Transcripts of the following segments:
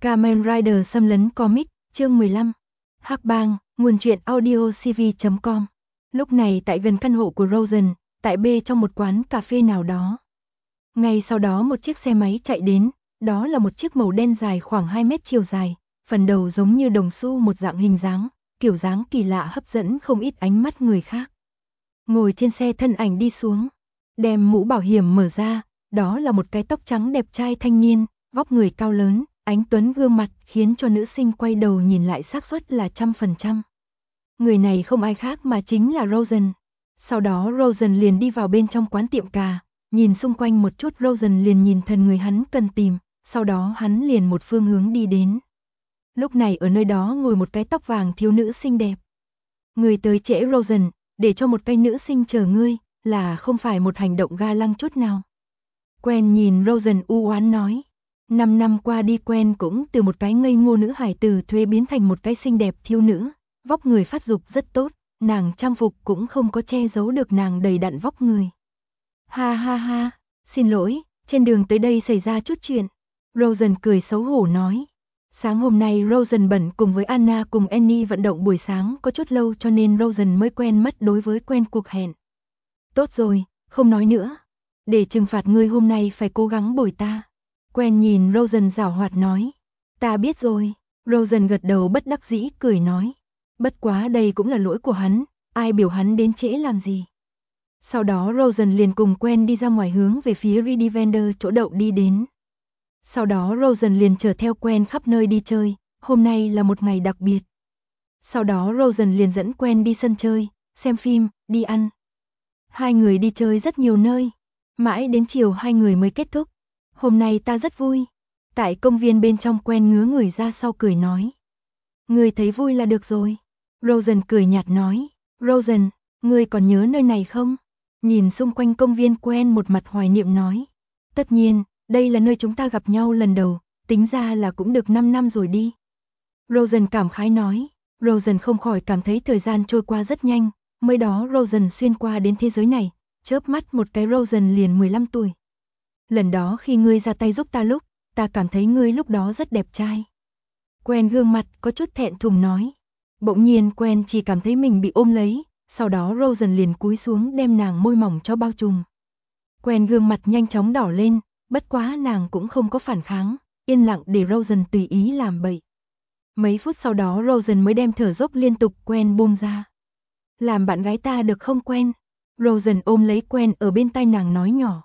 Kamen Rider xâm lấn comic, chương 15. Hắc bang, nguồn truyện audio cv.com. Lúc này tại gần căn hộ của Rosen, tại B trong một quán cà phê nào đó. Ngay sau đó một chiếc xe máy chạy đến, đó là một chiếc màu đen dài khoảng 2 mét chiều dài, phần đầu giống như đồng xu một dạng hình dáng, kiểu dáng kỳ lạ hấp dẫn không ít ánh mắt người khác. Ngồi trên xe thân ảnh đi xuống, đem mũ bảo hiểm mở ra, đó là một cái tóc trắng đẹp trai thanh niên, vóc người cao lớn, ánh tuấn gương mặt khiến cho nữ sinh quay đầu nhìn lại xác suất là 100%. Người này không ai khác mà chính là Rosen. Sau đó Rosen liền đi vào bên trong quán tiệm cà, nhìn xung quanh một chút Rosen liền nhìn thần người hắn cần tìm, sau đó hắn liền một phương hướng đi đến. Lúc này ở nơi đó ngồi một cái tóc vàng thiếu nữ xinh đẹp. Người tới trễ Rosen, để cho một cái nữ sinh chờ ngươi, là không phải một hành động ga lăng chút nào. Quen nhìn Rosen u oán nói. 5 năm qua đi Quen cũng từ một cái ngây ngô nữ hài tử thuế biến thành một cái xinh đẹp thiếu nữ, vóc người phát dục rất tốt, nàng trang phục cũng không có che giấu được nàng đầy đặn vóc người. Ha ha ha, xin lỗi, trên đường tới đây xảy ra chút chuyện. Rosen cười xấu hổ nói. Sáng hôm nay Rosen bận cùng với Anna cùng Annie vận động buổi sáng có chút lâu cho nên Rosen mới quên mất đối với Quen cuộc hẹn. Tốt rồi, không nói nữa. Để trừng phạt ngươi hôm nay phải cố gắng bồi ta. Quen nhìn Rosen giảo hoạt nói. Ta biết rồi. Rosen gật đầu bất đắc dĩ cười nói. Bất quá đây cũng là lỗi của hắn, ai biểu hắn đến trễ làm gì. Sau đó Rosen liền cùng Quen đi ra ngoài hướng về phía Redivender chỗ đậu đi đến. Sau đó Rosen liền chở theo Quen khắp nơi đi chơi, hôm nay là một ngày đặc biệt. Sau đó Rosen liền dẫn Quen đi sân chơi, xem phim, đi ăn. Hai người đi chơi rất nhiều nơi, mãi đến chiều hai người mới kết thúc. Hôm nay ta rất vui. Tại công viên bên trong Quen ngứa người ra sau cười nói. Ngươi thấy vui là được rồi. Rosen cười nhạt nói. Rosen, ngươi còn nhớ nơi này không? Nhìn xung quanh công viên Quen một mặt hoài niệm nói. Tất nhiên, đây là nơi chúng ta gặp nhau lần đầu, tính ra là cũng được 5 năm rồi đi. Rosen cảm khái nói. Rosen không khỏi cảm thấy thời gian trôi qua rất nhanh, mới đó Rosen xuyên qua đến thế giới này, chớp mắt một cái Rosen liền 15 tuổi. Lần đó khi ngươi ra tay giúp ta lúc, ta cảm thấy ngươi lúc đó rất đẹp trai. Quen gương mặt có chút thẹn thùng nói. Bỗng nhiên Quen chỉ cảm thấy mình bị ôm lấy, sau đó Rosen liền cúi xuống đem nàng môi mỏng cho bao trùm. Quen gương mặt nhanh chóng đỏ lên, bất quá nàng cũng không có phản kháng, yên lặng để Rosen tùy ý làm bậy. Mấy phút sau đó Rosen mới đem thở dốc liên tục Quen buông ra. Làm bạn gái ta được không Quen? Rosen ôm lấy Quen ở bên tai nàng nói nhỏ.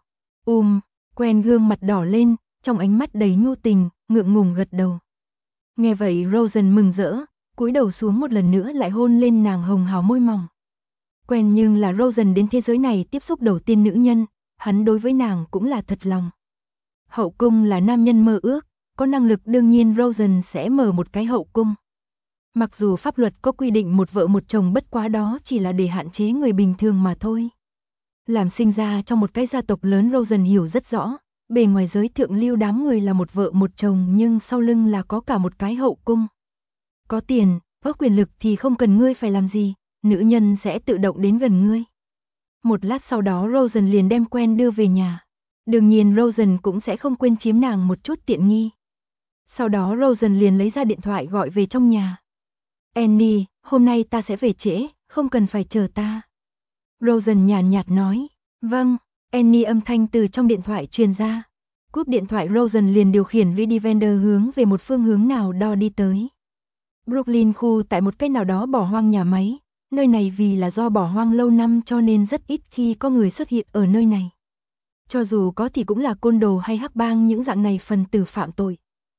Quen gương mặt đỏ lên, trong ánh mắt đầy nhu tình, ngượng ngùng gật đầu. Nghe vậy Rosen mừng rỡ, cúi đầu xuống một lần nữa lại hôn lên nàng hồng hào môi mỏng. Quen nhưng là Rosen đến thế giới này tiếp xúc đầu tiên nữ nhân, hắn đối với nàng cũng là thật lòng. Hậu cung là nam nhân mơ ước, có năng lực đương nhiên Rosen sẽ mở một cái hậu cung. Mặc dù pháp luật có quy định một vợ một chồng bất quá đó chỉ là để hạn chế người bình thường mà thôi. Làm sinh ra trong một cái gia tộc lớn Rosen hiểu rất rõ, bề ngoài giới thượng lưu đám người là một vợ một chồng nhưng sau lưng là có cả một cái hậu cung. Có tiền, có quyền lực thì không cần ngươi phải làm gì, nữ nhân sẽ tự động đến gần ngươi. Một lát sau đó Rosen liền đem Quen đưa về nhà. Đương nhiên Rosen cũng sẽ không quên chiếm nàng một chút tiện nghi. Sau đó Rosen liền lấy ra điện thoại gọi về trong nhà. Annie, hôm nay ta sẽ về trễ, không cần phải chờ ta. Rosen nhàn nhạt nói. Vâng, Annie âm thanh từ trong điện thoại truyền ra. Cúp điện thoại Rosen liền điều khiển Redivender hướng về một phương hướng nào đó đi tới. Brooklyn khu tại một cái nào đó bỏ hoang nhà máy, nơi này vì là do bỏ hoang lâu năm cho nên rất ít khi có người xuất hiện ở nơi này. Cho dù có thì cũng là côn đồ hay hắc bang những dạng này phần tử phạm tội.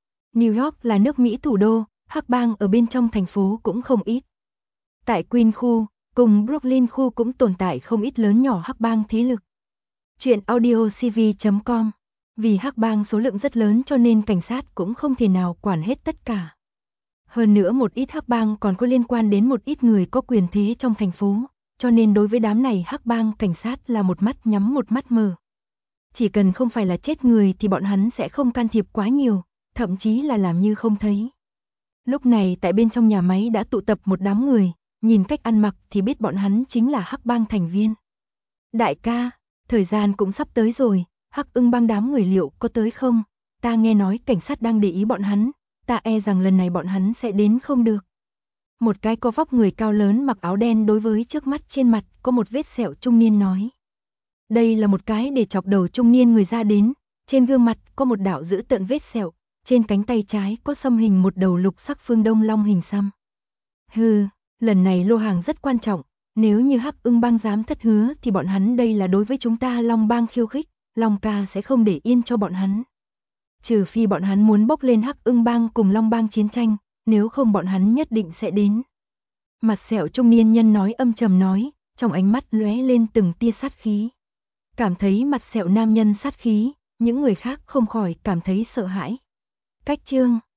New York là nước Mỹ thủ đô, hắc bang ở bên trong thành phố cũng không ít. Tại Queen khu, cùng Brooklyn khu cũng tồn tại không ít lớn nhỏ hắc bang thế lực. Chuyện audio cv.com. Vì hắc bang số lượng rất lớn cho nên cảnh sát cũng không thể nào quản hết tất cả. Hơn nữa một ít hắc bang còn có liên quan đến một ít người có quyền thế trong thành phố, cho nên đối với đám này hắc bang cảnh sát là một mắt nhắm một mắt mở. Chỉ cần không phải là chết người thì bọn hắn sẽ không can thiệp quá nhiều, thậm chí là làm như không thấy. Lúc này tại bên trong nhà máy đã tụ tập một đám người, nhìn cách ăn mặc thì biết bọn hắn chính là hắc bang thành viên. Đại ca, thời gian cũng sắp tới rồi, Hắc Ưng bang đám người liệu có tới không? Ta nghe nói cảnh sát đang để ý bọn hắn, ta e rằng lần này bọn hắn sẽ đến không được. Một cái có vóc người cao lớn mặc áo đen đối với trước mắt trên mặt có một vết sẹo trung niên nói. Đây là một cái để chọc đầu trung niên người ra đến, trên gương mặt có một đạo dữ tợn vết sẹo, trên cánh tay trái có xăm hình một đầu lục sắc phương đông long hình xăm. Hừ, lần này lô hàng rất quan trọng, nếu như Hắc Ưng Bang dám thất hứa thì bọn hắn đây là đối với chúng ta Long Bang khiêu khích, Long ca sẽ không để yên cho bọn hắn. Trừ phi bọn hắn muốn bốc lên Hắc Ưng Bang cùng Long Bang chiến tranh, nếu không bọn hắn nhất định sẽ đến. Mặt sẹo trung niên nhân nói âm trầm nói, trong ánh mắt lóe lên từng tia sát khí. Cảm thấy mặt sẹo nam nhân sát khí, những người khác không khỏi cảm thấy sợ hãi. Cách chương